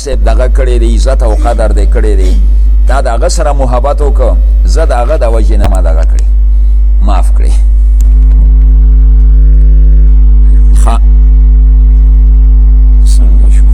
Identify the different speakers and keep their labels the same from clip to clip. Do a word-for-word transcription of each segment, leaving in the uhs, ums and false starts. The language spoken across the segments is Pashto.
Speaker 1: صاحب دغه کړی دی عزت او قدر دی کړی دی تا د هغه سره محبت وکړه زه د هغه د وجې نه ما دغه کړی معاف کړی څنګه شو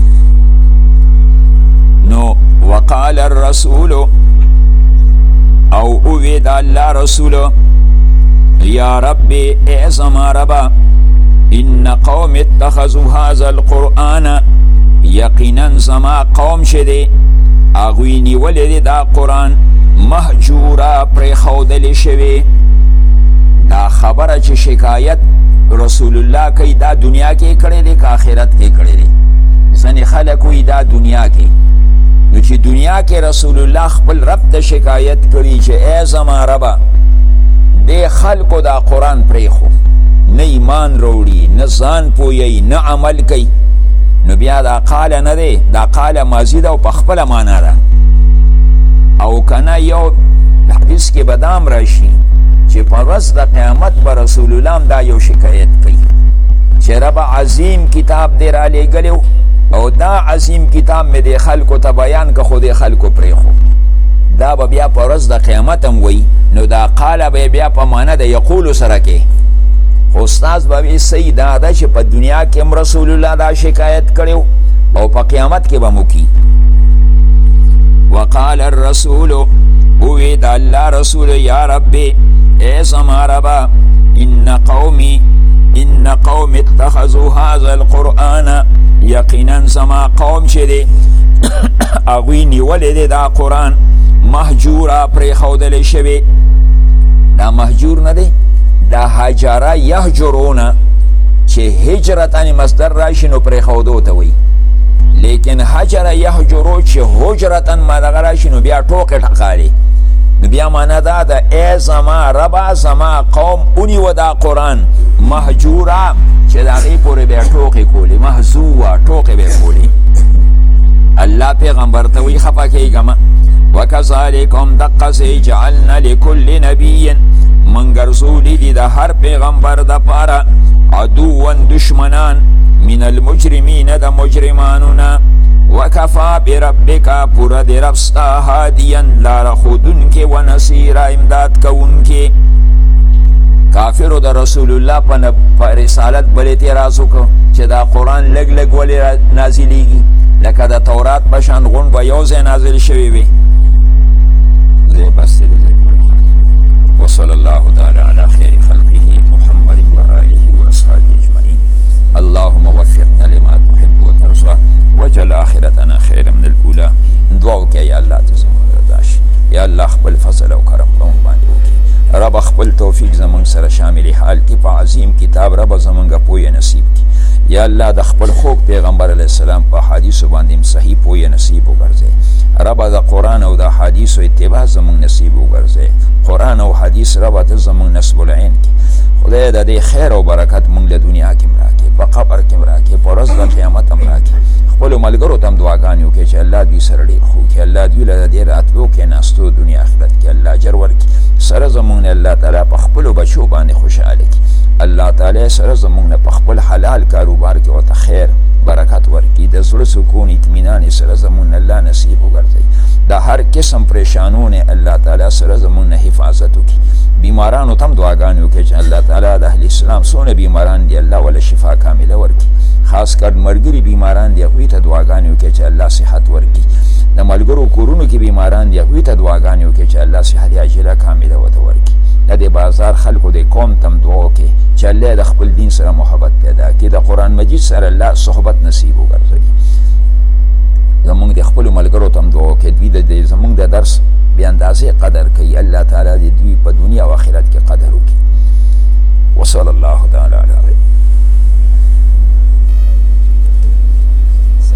Speaker 1: نو وقال الرسول او اوی د الله رسول یا ربی ای زما ربا ان قوم اتخذوا هذا القرآن یقینا زما قوم شدی اغوی نیولی دی دا قرآن محجورا پریخودل شوی دا خبره چې شکایت رسول الله کوي دا دنیا کې کړی دی که آخرت کې کړی دی ځینې خلک وایي دا دنیا کې نو چې دنیا کې رسول الله خپل رب ته شکایت کړي چې ای زما ربه دې خلکو دا قرآن پریښو نه ایمان روړي نه ځان پوهیي نه عمل کوي نو بیا دا قاله نه دی دا قاله ماضي ده او په خپله معنا ده او کنه یو حدیث کې به دام راشي چې په ورځ د قیامت به رسول الله هم دا یو شکایت کوي چې رب عظیم کتاب دې رالیږلی او دا عظیم کتاب مې د خلکو ته بیان که خو د خلکو پرېښو دا به بیا په ورځ د قیامت هم وی نو دا قاله به بیا په معنا د یقولو سره کې خو استاذ به وي صحیح دا ده چې په دنیا کې هم رسول الله دا شکایت کړی او په قیامت کې به موکي وقال الرسول اوی د الله رسول یا ربی ای زما ربا ان قومی ان قوم اتخذوا هذا القرآن یقینا زما قوم چې دی هغوی نیولی دی دا قرآن محجورا پرېښودلی شوی دا محجور نه دی دا هجره یهجرونه چې هجرتن مصدر راشي نو پرېښودو ته وایي لیکن هجره یهجرو چې هجرتن ما دغه راشي نو بیا ټوکې ټقالي نو بیا معنا دا ده ای زما ربا زما قوم ونیوه دا قرآن محجوره چې د هغې پورې بیا ټوکې کولې محزوه ټوکې به یې کولې الله پیغمبر ته وایي خفه کېږه وکذلکم دقسې جعلنا لکل نبی من ګرځولی دي د هر پیغمبر دپاره عدوا دشمنان من المجرمین د مجرمانو نه وکفا بربک پوره د رب ستا هادیا لاره ښودونکې و نصیره امداد کوونکې کافرو د رسول الله په رسالت بل اعتراض وکړو چې دا قرآن لږ لږ ولې نازلیږي لکه د تورات په شان غونډ به یو ځای نازل شوی وي بس وصلى الله تعالى على خير خلقه محمد وآله وأصحابه أجمعين اللهم وفقنا لما تحب وترضى وجعل آخرتنا خيرا من الأولى دعوك يا الله تزمون رداش يا الله خپل فضل او کرم قوم باندې وکي رب خپل توفیق زمون سره شامل حال کې په عظیم کتاب رب زمونږه پوهه نصیب کی یا الله د خپل خوږ پیغمبر علیه السلام په حدیثو باندې صحیح پوهه نصیب وګرځي رب د قرآن او د حدیثو اتباع زمون نصیب وګرځي قرآن او حدیث رب ته زمون نصب العین کی خدای د دې خیر او برکت مونږ له دنیا کې مراکې په قبر کې مراکې په ورځ د قیامت هم راکې خپلو ملګرو ته هم دعاګانې وکړي چې الله دوی سره ډېر ښه وکړي الله دوی له د دې راتلو کېناستو دنیا آخرت کې الله اجر ورکړي سره زمونږ نه الله تعالی په خپلو بچو باندې خوشحاله کړي الله تعالی سره زمونږ نه په خپل حلال کاروبار کې ورته خیر برکت ورکړي د زړه سکون اطمینان سره زمونږ نه الله نصیب وګرځوي د هر قسم پریشانونه الله تعالی سره زمونږ نه حفاظت وکړي بیمارانو ته هم دعاګانې وکړي چې الله تعالی د اهل اسلام څونه بیماران دي الله وله شفا کامله ورکړي خاص کر ملګري بیماران دي هغوی ته دعاګانې وکړي چې الله صحت ورکړي د ملګرو کورونو کې بیماران دي هغوی ته دعاګانې وکړي چې الله صحت عاجله کامله ورته ورکړي د دې بازار خلکو د قوم ته هم دعا وکړي چې الله د خپل دین سره محبت پیدا کړي د قرآن مجید سره الله صحبت نصیب وګرځوي زمونږ د خپلو ملګرو ته هم دعا وکړي دوی د زمونږ د درس بې اندازې قدر کوي الله تعالی د دوی په دنیا او آخرت کې قدر وکړي وصلی الله